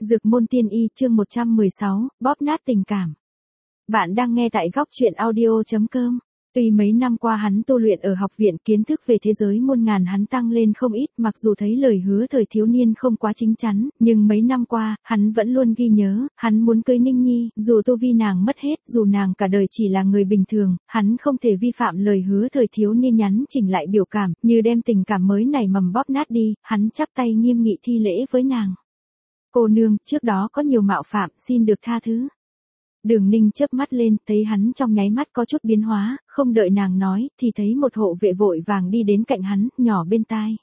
Dược môn tiên y chương 116, bóp nát tình cảm. Bạn đang nghe tại góc truyện audio.com. Tuy mấy năm qua hắn tu luyện ở học viện, kiến thức về thế giới muôn ngàn hắn tăng lên không ít, mặc dù thấy lời hứa thời thiếu niên không quá chính chắn, nhưng mấy năm qua, hắn vẫn luôn ghi nhớ, hắn muốn cưới Ninh Nhi, dù tu vi nàng mất hết, dù nàng cả đời chỉ là người bình thường, hắn không thể vi phạm lời hứa thời thiếu niên, nhắn chỉnh lại biểu cảm, như đem tình cảm mới nảy mầm bóp nát đi, hắn chắp tay nghiêm nghị thi lễ với nàng. Cô nương, trước đó có nhiều mạo phạm, xin được tha thứ. Đường Ninh chớp mắt lên, thấy hắn trong nháy mắt có chút biến hóa, không đợi nàng nói, thì thấy một hộ vệ vội vàng đi đến cạnh hắn, nhỏ bên tai.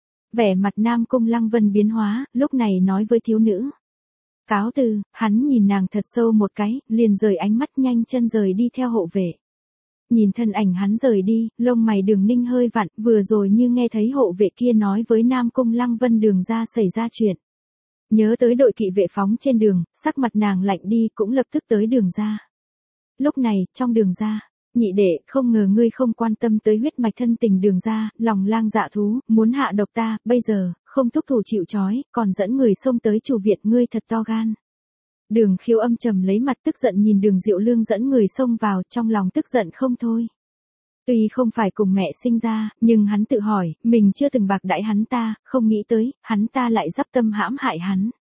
Vẻ mặt Nam Cung Lăng Vân biến hóa, lúc này nói với thiếu nữ. Cáo từ, hắn nhìn nàng thật sâu một cái, liền rời ánh mắt nhanh chân rời đi theo hộ vệ. Nhìn thân ảnh hắn rời đi, lông mày Đường Ninh hơi vặn, vừa rồi như nghe thấy hộ vệ kia nói với Nam Cung Lăng Vân Đường ra xảy ra chuyện. Nhớ tới đội kỵ vệ phóng trên đường, sắc mặt nàng lạnh đi, cũng lập tức tới Đường ra. Lúc này, trong Đường ra, nhị đệ, không ngờ ngươi không quan tâm tới huyết mạch thân tình Đường ra, lòng lang dạ thú, muốn hạ độc ta, bây giờ, không thúc thủ chịu trói, còn dẫn người xông tới chủ viện, ngươi thật to gan. Đường Khiếu âm trầm lấy mặt tức giận nhìn Đường Diệu Lương dẫn người xông vào, trong lòng tức giận không thôi. Tuy không phải cùng mẹ sinh ra, nhưng hắn tự hỏi, mình chưa từng bạc đãi hắn ta, không nghĩ tới, hắn ta lại dắp tâm hãm hại hắn.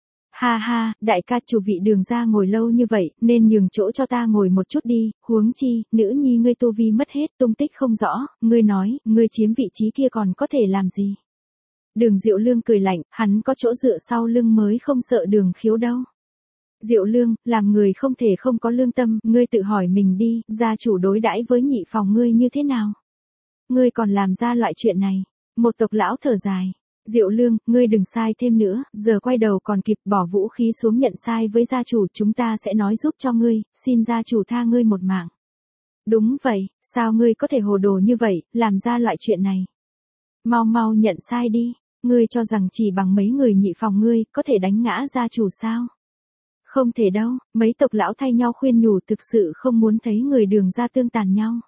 Ha ha, đại ca, chủ vị Đường ra ngồi lâu như vậy, nên nhường chỗ cho ta ngồi một chút đi, huống chi, nữ nhi ngươi tu vi mất hết, tung tích không rõ, ngươi nói, ngươi chiếm vị trí kia còn có thể làm gì? Đường Diệu Lương cười lạnh, hắn có chỗ dựa sau lưng mới không sợ Đường Khiếu đâu. Diệu Lương, làm người không thể không có lương tâm, ngươi tự hỏi mình đi, gia chủ đối đãi với nhị phòng ngươi như thế nào? Ngươi còn làm ra loại chuyện này. Một tộc lão thở dài. Diệu Lương, ngươi đừng sai thêm nữa, giờ quay đầu còn kịp, bỏ vũ khí xuống nhận sai với gia chủ, chúng ta sẽ nói giúp cho ngươi, xin gia chủ tha ngươi một mạng. Đúng vậy, sao ngươi có thể hồ đồ như vậy, làm ra loại chuyện này? Mau mau nhận sai đi, ngươi cho rằng chỉ bằng mấy người nhị phòng ngươi, có thể đánh ngã gia chủ sao? Không thể đâu, mấy tộc lão thay nhau khuyên nhủ, thực sự không muốn thấy người Đường ra tương tàn nhau.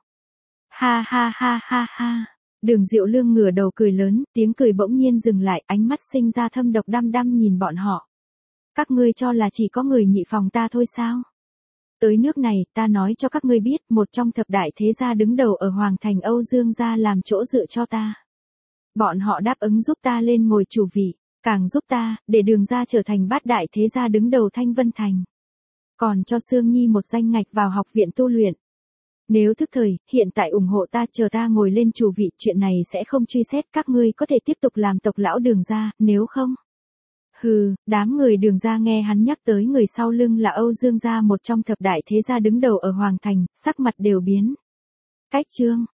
Ha ha ha ha ha. Đường Diệu Lương ngửa đầu cười lớn, tiếng cười bỗng nhiên dừng lại, ánh mắt sinh ra thâm độc đăm đăm nhìn bọn họ. Các ngươi cho là chỉ có người nhị phòng ta thôi sao? Tới nước này, ta nói cho các ngươi biết, một trong thập đại thế gia đứng đầu ở Hoàng Thành Âu Dương gia làm chỗ dựa cho ta. Bọn họ đáp ứng giúp ta lên ngồi chủ vị. Càng giúp ta, để Đường ra trở thành bát đại thế gia đứng đầu Thanh Vân Thành. Còn cho Sương Nhi một danh ngạch vào học viện tu luyện. Nếu thức thời, hiện tại ủng hộ ta, chờ ta ngồi lên chủ vị, chuyện này sẽ không truy xét, các ngươi có thể tiếp tục làm tộc lão Đường ra, nếu không. Hừ, đám người Đường ra nghe hắn nhắc tới người sau lưng là Âu Dương gia, một trong thập đại thế gia đứng đầu ở Hoàng Thành, sắc mặt đều biến. Cách chương.